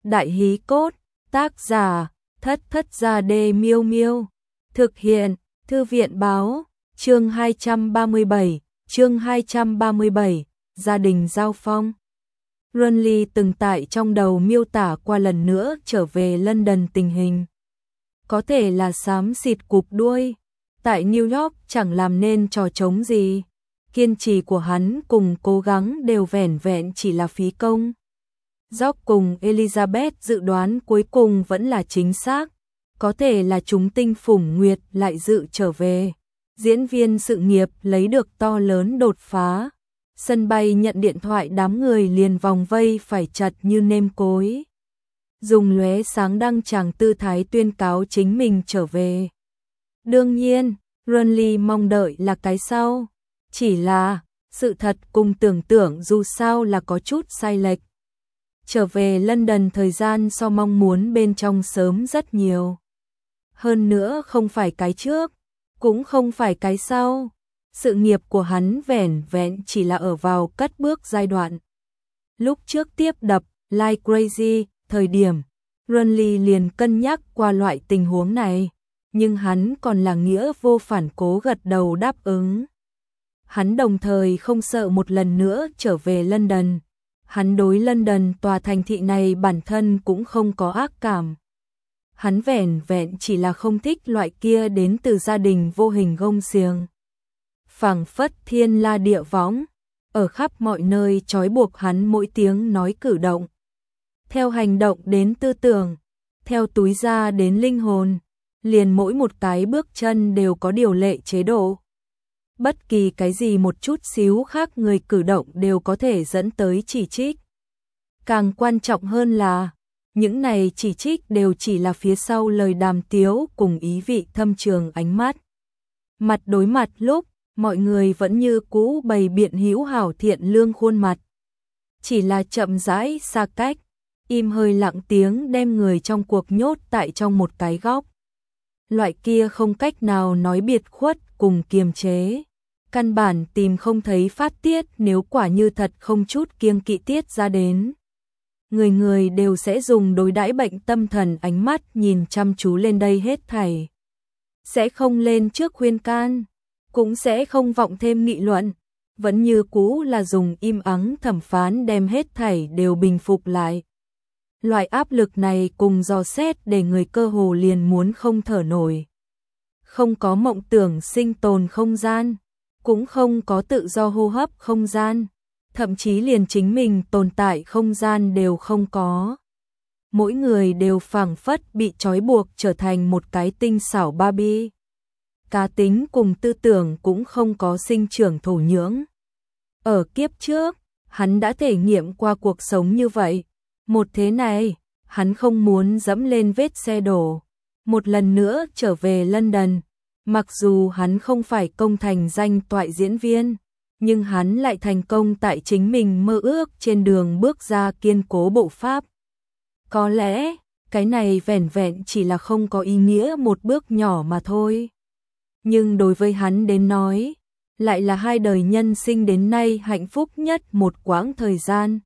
Đại hí cốt, tác giả, Thất Thất Gia Đê Miêu Miêu. Thực hiện, Thư viện báo, chương 237, gia đình Giao Phong. Runly từng tại trong đầu miêu tả qua lần nữa trở về London tình hình. Có thể là xám xịt cụp đuôi, tại New York chẳng làm nên trò trống gì. Kiên trì của hắn cùng cố gắng đều vẻn vẹn chỉ là phí công. George cùng Elizabeth dự đoán cuối cùng vẫn là chính xác. Có thể là chúng tinh phủng nguyệt lại dự trở về. Diễn viên sự nghiệp lấy được to lớn đột phá. Sân bay nhận điện thoại đám người liền vòng vây phải chặt như nêm cối. Dùng lóe sáng đăng tràng tư thái tuyên cáo chính mình trở về. Đương nhiên, Runly mong đợi là cái sau. Chỉ là, sự thật cùng tưởng tượng dù sao là có chút sai lệch. Trở về London thời gian so mong muốn bên trong sớm rất nhiều. Hơn nữa không phải cái trước, cũng không phải cái sau. Sự nghiệp của hắn vẻn vẹn chỉ là ở vào cất bước giai đoạn. Lúc trước tiếp đập Like Crazy, thời điểm, Runly liền cân nhắc qua loại tình huống này, nhưng hắn còn là nghĩa vô phản cố gật đầu đáp ứng. Hắn đồng thời không sợ một lần nữa trở về London. Hắn đối London tòa thành thị này bản thân cũng không có ác cảm. Hắn vẻn vẹn chỉ là không thích loại kia đến từ gia đình vô hình gông xiềng. Phảng phất thiên la địa võng, ở khắp mọi nơi trói buộc hắn mỗi tiếng nói cử động. Theo hành động đến tư tưởng, theo túi da đến linh hồn, liền mỗi một cái bước chân đều có điều lệ chế độ. Bất kỳ cái gì một chút xíu khác người cử động đều có thể dẫn tới chỉ trích. Càng quan trọng hơn là, những này chỉ trích đều chỉ là phía sau lời đàm tiếu cùng ý vị thâm trường ánh mắt. Mặt đối mặt lúc, mọi người vẫn như cũ bày biện hữu hảo thiện lương khuôn mặt. Chỉ là chậm rãi xa cách, im hơi lặng tiếng đem người trong cuộc nhốt tại trong một cái góc. Loại kia không cách nào nói biệt khuất cùng kiềm chế. Căn bản tìm không thấy phát tiết nếu quả như thật không chút kiêng kỵ tiết ra đến. Người người đều sẽ dùng đối đãi bệnh tâm thần ánh mắt nhìn chăm chú lên đây hết thảy. Sẽ không lên trước khuyên can, cũng sẽ không vọng thêm nghị luận, vẫn như cũ là dùng im ắng thẩm phán đem hết thảy đều bình phục lại. Loại áp lực này cùng dò xét để người cơ hồ liền muốn không thở nổi. Không có mộng tưởng sinh tồn không gian, cũng không có tự do hô hấp không gian, thậm chí liền chính mình tồn tại không gian đều không có. Mỗi người đều phảng phất bị trói buộc trở thành một cái tinh xảo Barbie. Cá tính cùng tư tưởng cũng không có sinh trưởng thổ nhưỡng. Ở kiếp trước, hắn đã thể nghiệm qua cuộc sống như vậy. Một thế này, hắn không muốn dẫm lên vết xe đổ. Một lần nữa trở về London. Mặc dù hắn không phải công thành danh toại diễn viên, nhưng hắn lại thành công tại chính mình mơ ước trên đường bước ra kiên cố bộ pháp. Có lẽ, cái này vẻn vẹn chỉ là không có ý nghĩa một bước nhỏ mà thôi. Nhưng đối với hắn đến nói, lại là hai đời nhân sinh đến nay hạnh phúc nhất một quãng thời gian.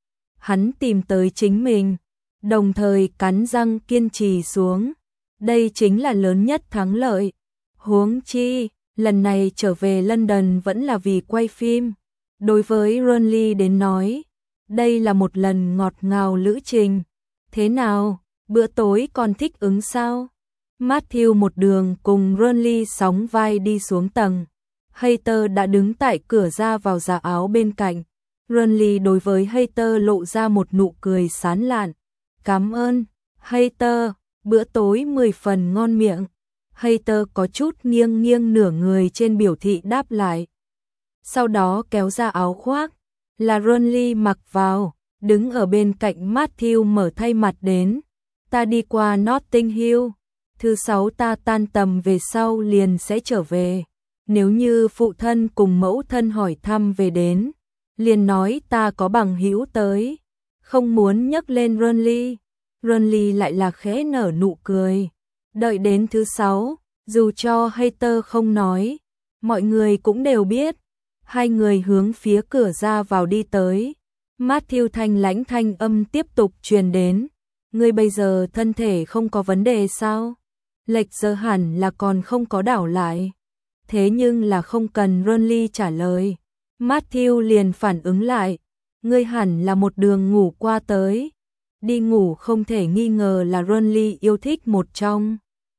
Hắn tìm tới chính mình, đồng thời cắn răng kiên trì xuống. Đây chính là lớn nhất thắng lợi. Huống chi, lần này trở về London vẫn là vì quay phim. Đối với Runly đến nói, đây là một lần ngọt ngào lữ trình. Thế nào, bữa tối còn thích ứng sao? Matthew một đường cùng Runly sóng vai đi xuống tầng. Hater đã đứng tại cửa ra vào giá áo bên cạnh. Runly đối với Hater lộ ra một nụ cười sán lạn. Cảm ơn, Hater, bữa tối 10 phần ngon miệng. Hater có chút nghiêng nghiêng nửa người trên biểu thị đáp lại. Sau đó kéo ra áo khoác, là Runly mặc vào, đứng ở bên cạnh Matthew mở thay mặt đến. Ta đi qua Notting Hill, thứ 6 ta tan tầm về sau liền sẽ trở về. Nếu như phụ thân cùng mẫu thân hỏi thăm về đến, liền nói ta có bằng hữu tới. Không muốn nhắc lên Runly. Runly lại là khẽ nở nụ cười. Đợi đến thứ 6, dù cho hater không nói, mọi người cũng đều biết. Hai người hướng phía cửa ra vào đi tới. Matthew thanh lãnh thanh âm tiếp tục truyền đến. ngươi bây giờ thân thể không có vấn đề sao? Lệch giờ hẳn là còn không có đảo lại. Thế nhưng là không cần Ronly trả lời. Matthew liền phản ứng lại, ngươi hẳn là một đường ngủ qua tới. Đi ngủ không thể nghi ngờ là Ronly yêu thích một trong.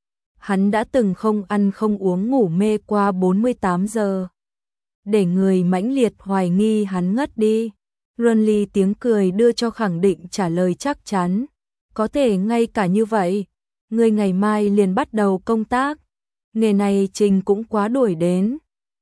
Hắn đã từng không ăn không uống ngủ mê qua 48 giờ. Để người mãnh liệt hoài nghi hắn ngất đi. Ronly tiếng cười đưa cho khẳng định trả lời chắc chắn. Có thể ngay cả như vậy. Ngươi ngày mai liền bắt đầu công tác. Nghề này Trình cũng quá đuổi đến.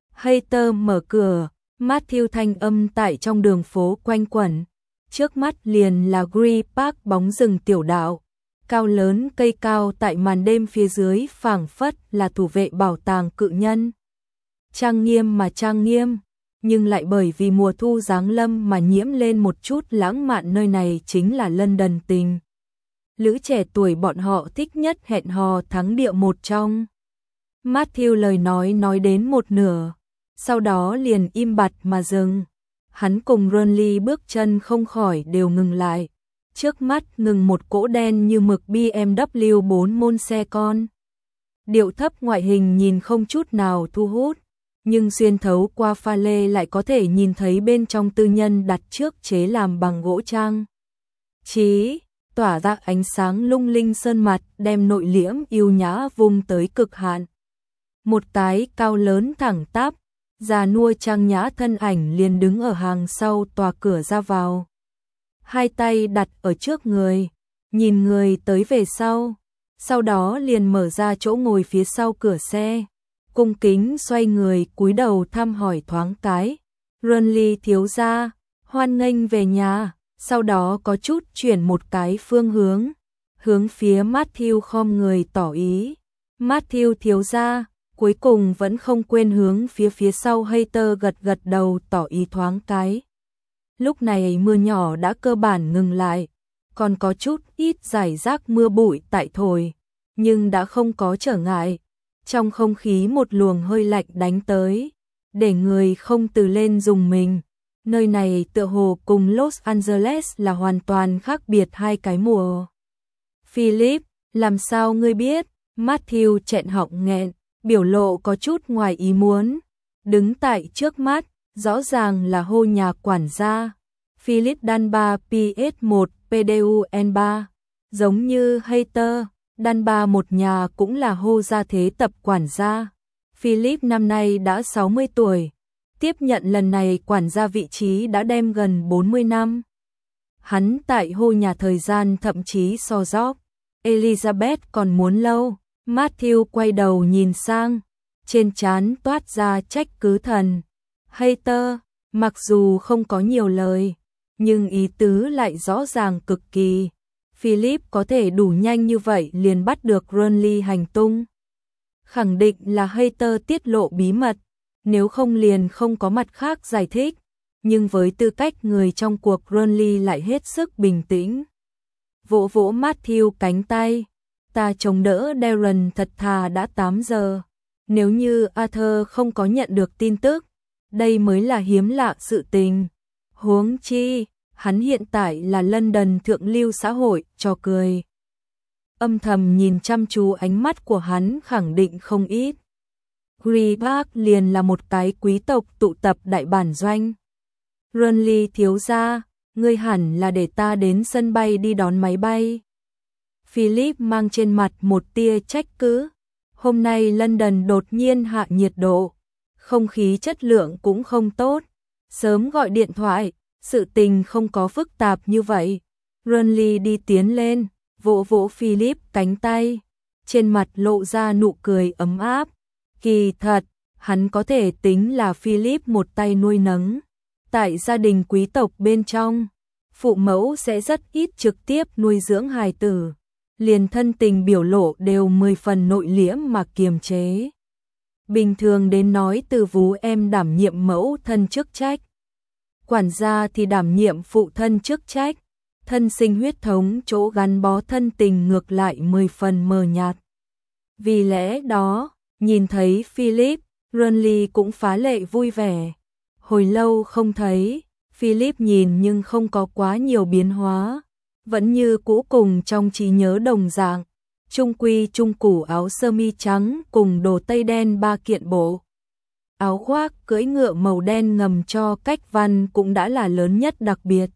Hater mở cửa. Matthew thanh âm tại trong đường phố quanh quẩn. Trước mắt liền là Green Park bóng rừng tiểu đạo. Cao lớn cây cao tại màn đêm phía dưới phảng phất là thủ vệ bảo tàng cự nhân. Trang nghiêm mà trang nghiêm, nhưng lại bởi vì mùa thu giáng lâm mà nhiễm lên một chút lãng mạn. Nơi này chính là London tình. Lữ trẻ tuổi bọn họ thích nhất hẹn hò thắng địa một trong. Matthew lời nói đến một nửa, sau đó liền im bặt mà dừng. Hắn cùng Ronly bước chân không khỏi đều ngừng lại. Trước mắt ngừng một cỗ đen như mực BMW 4 môn xe con. Điệu thấp ngoại hình nhìn không chút nào thu hút, nhưng xuyên thấu qua pha lê lại có thể nhìn thấy bên trong tư nhân đặt trước chế làm bằng gỗ trang trí, tỏa ra ánh sáng lung linh sơn mặt, đem nội liễm yêu nhã vung tới cực hạn. Một cái cao lớn thẳng tắp, già nua trang nhã thân ảnh liền đứng ở hàng sau tòa cửa ra vào. Hai tay đặt ở trước người, nhìn người tới về sau đó liền mở ra chỗ ngồi phía sau cửa xe, cung kính xoay người cúi đầu thăm hỏi thoáng cái. Ronly thiếu gia, hoan nghênh về nhà, sau đó có chút chuyển một cái phương hướng phía Matthew khom người tỏ ý. Matthew thiếu gia, cuối cùng vẫn không quên hướng phía sau hater gật đầu tỏ ý thoáng cái. Lúc này mưa nhỏ đã cơ bản ngừng lại, còn có chút ít rải rác mưa bụi tại thổi, nhưng đã không có trở ngại. Trong không khí một luồng hơi lạnh đánh tới, để người không từ lên dùng mình. Nơi này tựa hồ cùng Los Angeles là hoàn toàn khác biệt hai cái mùa. Philip, làm sao ngươi biết? Matthew chẹn họng nghẹn, biểu lộ có chút ngoài ý muốn. Đứng tại trước mắt, rõ ràng là hô nhà quản gia. Philip Dunbar PS1 PDUN3. Giống như hater, Dunbar một nhà cũng là hô gia thế tập quản gia. Philip năm nay đã 60 tuổi. Tiếp nhận lần này quản gia vị trí đã đem gần 40 năm. Hắn tại hô nhà thời gian thậm chí so Job Elizabeth còn muốn lâu. Matthew quay đầu nhìn sang, trên trán toát ra trách cứ thần. Hater, mặc dù không có nhiều lời, nhưng ý tứ lại rõ ràng cực kỳ. Philip có thể đủ nhanh như vậy liền bắt được Ronly hành tung. Khẳng định là hater tiết lộ bí mật, nếu không liền không có mặt khác giải thích. Nhưng với tư cách người trong cuộc, Ronly lại hết sức bình tĩnh. Vỗ vỗ Matthew cánh tay. Ta chống đỡ Darren thật thà đã 8 giờ. Nếu như Arthur không có nhận được tin tức, đây mới là hiếm lạ sự tình. Huống chi, hắn hiện tại là London thượng lưu xã hội, trò cười. Âm thầm nhìn chăm chú ánh mắt của hắn khẳng định không ít. Green Park liền là một cái quý tộc tụ tập đại bản doanh. Ronly thiếu gia, ngươi hẳn là để ta đến sân bay đi đón máy bay. Philip mang trên mặt một tia trách cứ. Hôm nay London đột nhiên hạ nhiệt độ, không khí chất lượng cũng không tốt. Sớm gọi điện thoại, sự tình không có phức tạp như vậy. Ronly đi tiến lên, vỗ vỗ Philip cánh tay, trên mặt lộ ra nụ cười ấm áp. Kỳ thật, hắn có thể tính là Philip một tay nuôi nấng. Tại gia đình quý tộc bên trong, phụ mẫu sẽ rất ít trực tiếp nuôi dưỡng hài tử. Liền thân tình biểu lộ đều 10 phần nội liễm mà kiềm chế. Bình thường đến nói từ vú em đảm nhiệm mẫu thân chức trách, quản gia thì đảm nhiệm phụ thân chức trách, thân sinh huyết thống chỗ gắn bó thân tình ngược lại 10 phần mờ nhạt. Vì lẽ đó, nhìn thấy Philip, Ronly cũng phá lệ vui vẻ. Hồi lâu không thấy, Philip nhìn nhưng không có quá nhiều biến hóa. vẫn như cũ cùng trong trí nhớ đồng dạng, trung quy trung củ áo sơ mi trắng cùng đồ tây đen 3 kiện bộ. Áo khoác cưỡi ngựa màu đen ngầm cho cách văn cũng đã là lớn nhất đặc biệt.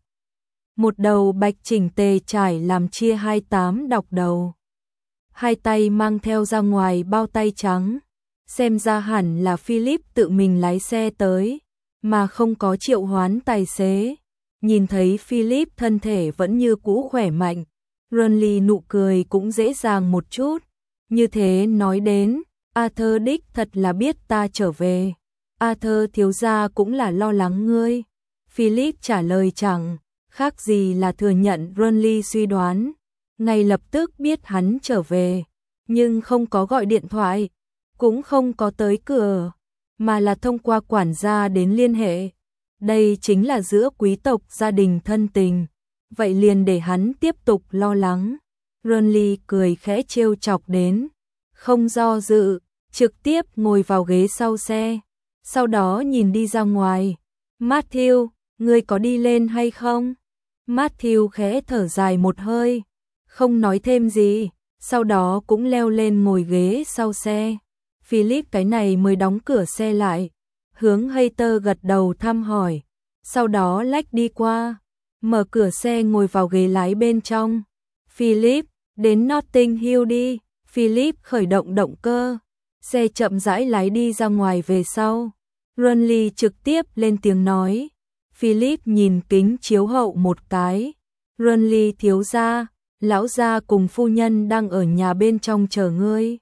Một đầu bạch chỉnh tề trải làm chia 28 đọc đầu. Hai tay mang theo ra ngoài bao tay trắng. Xem ra hẳn là Philip tự mình lái xe tới, mà không có triệu hoán tài xế. Nhìn thấy Philip thân thể vẫn như cũ khỏe mạnh, Renly nụ cười cũng dễ dàng một chút. Như thế nói đến, Arthur đích thật là biết ta trở về. Arthur thiếu gia cũng là lo lắng ngươi. Philip trả lời chẳng khác gì là thừa nhận Renly suy đoán. Ngay lập tức biết hắn trở về, nhưng không có gọi điện thoại, cũng không có tới cửa, mà là thông qua quản gia đến liên hệ. Đây chính là giữa quý tộc gia đình thân tình, vậy liền để hắn tiếp tục lo lắng. Renly cười khẽ trêu chọc đến, không do dự, trực tiếp ngồi vào ghế sau xe, sau đó nhìn đi ra ngoài. Matthew, ngươi có đi lên hay không? Matthew khẽ thở dài một hơi, không nói thêm gì, sau đó cũng leo lên ngồi ghế sau xe. Philip cái này mới đóng cửa xe lại, hướng Hater gật đầu thăm hỏi, sau đó lách đi qua, mở cửa xe ngồi vào ghế lái bên trong. Philip, đến Notting Hill đi. Philip khởi động động cơ, xe chậm rãi lái đi ra ngoài về sau. Renly trực tiếp lên tiếng nói. Philip nhìn kính chiếu hậu một cái. Renly thiếu gia, lão gia cùng phu nhân đang ở nhà bên trong chờ ngươi.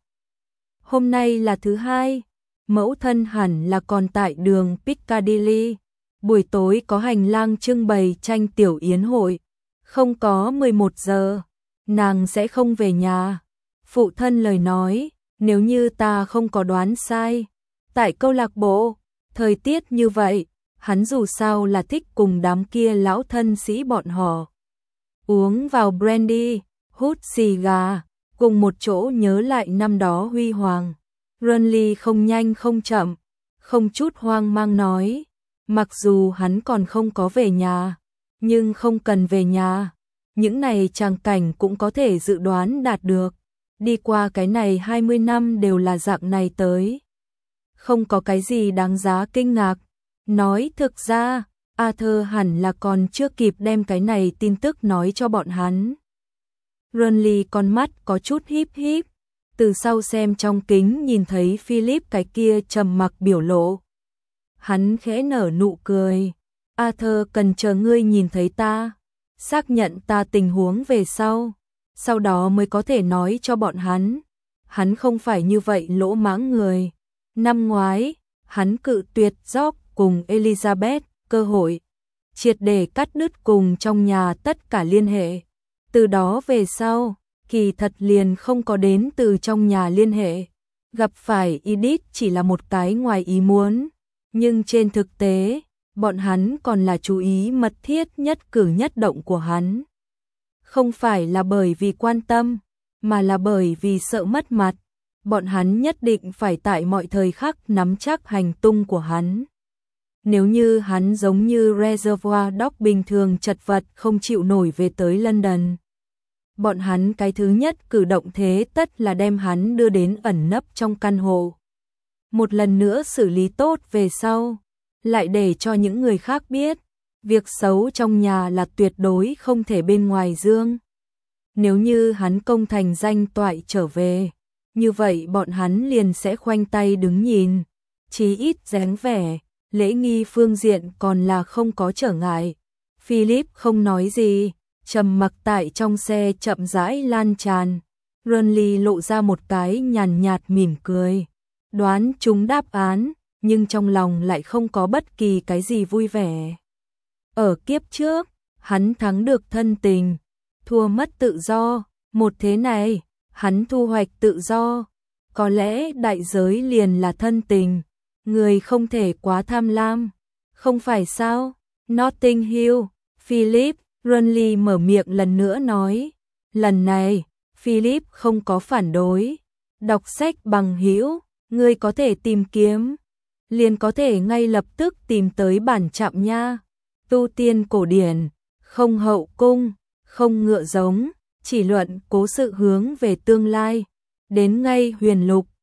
Hôm nay là thứ hai, mẫu thân hẳn là còn tại đường Piccadilly. Buổi tối có hành lang trưng bày tranh tiểu yến hội, không có 11 giờ, nàng sẽ không về nhà. Phụ thân lời nói, nếu như ta không có đoán sai, tại câu lạc bộ, thời tiết như vậy, hắn dù sao là thích cùng đám kia lão thân sĩ bọn họ uống vào brandy, hút xì gà, cùng một chỗ nhớ lại năm đó huy hoàng. Renly không nhanh không chậm, không chút hoang mang nói, mặc dù hắn còn không có về nhà, nhưng không cần về nhà, những này tràng cảnh cũng có thể dự đoán đạt được. Đi qua cái này 20 năm đều là dạng này tới, không có cái gì đáng giá kinh ngạc. Nói thực ra, Arthur hẳn là còn chưa kịp đem cái này tin tức nói cho bọn hắn. Renly con mắt có chút híp híp, từ sau xem trong kính nhìn thấy Philip cái kia trầm mặc biểu lộ. Hắn khẽ nở nụ cười. Arthur cần chờ ngươi nhìn thấy ta, xác nhận ta tình huống về sau đó mới có thể nói cho bọn hắn. Hắn không phải như vậy lỗ mãng người. Năm ngoái, hắn cự tuyệt George cùng Elizabeth cơ hội, triệt để cắt đứt cùng trong nhà tất cả liên hệ. Từ đó về sau, kỳ thật liền không có đến từ trong nhà liên hệ. Gặp phải Edith chỉ là một cái ngoài ý muốn, nhưng trên thực tế, bọn hắn còn là chú ý mật thiết nhất cử nhất động của hắn. Không phải là bởi vì quan tâm, mà là bởi vì sợ mất mặt. Bọn hắn nhất định phải tại mọi thời khắc nắm chắc hành tung của hắn. Nếu như hắn giống như Reservoir Dogs bình thường chật vật không chịu nổi về tới London, bọn hắn cái thứ nhất cử động thế tất là đem hắn đưa đến ẩn nấp trong căn hộ. Một lần nữa xử lý tốt về sau, lại để cho những người khác biết, việc xấu trong nhà là tuyệt đối không thể bên ngoài dương. Nếu như hắn công thành danh toại trở về, như vậy bọn hắn liền sẽ khoanh tay đứng nhìn, chí ít dáng vẻ, lễ nghi phương diện còn là không có trở ngại. Philip không nói gì, trầm mặc tại trong xe chậm rãi lan tràn. Renly lộ ra một cái nhàn nhạt mỉm cười, đoán chúng đáp án, nhưng trong lòng lại không có bất kỳ cái gì vui vẻ. Ở kiếp trước, hắn thắng được thân tình, thua mất tự do, một thế này, hắn thu hoạch tự do, có lẽ đại giới liền là thân tình, người không thể quá tham lam, không phải sao? Notting Hill, Philip, Renly mở miệng lần nữa nói, lần này, Philip không có phản đối, đọc sách bằng hữu, ngươi có thể tìm kiếm, liền có thể ngay lập tức tìm tới bản trạm nha, tu tiên cổ điển, không hậu cung, không ngựa giống, chỉ luận cố sự hướng về tương lai. Đến ngay Huyền Lục,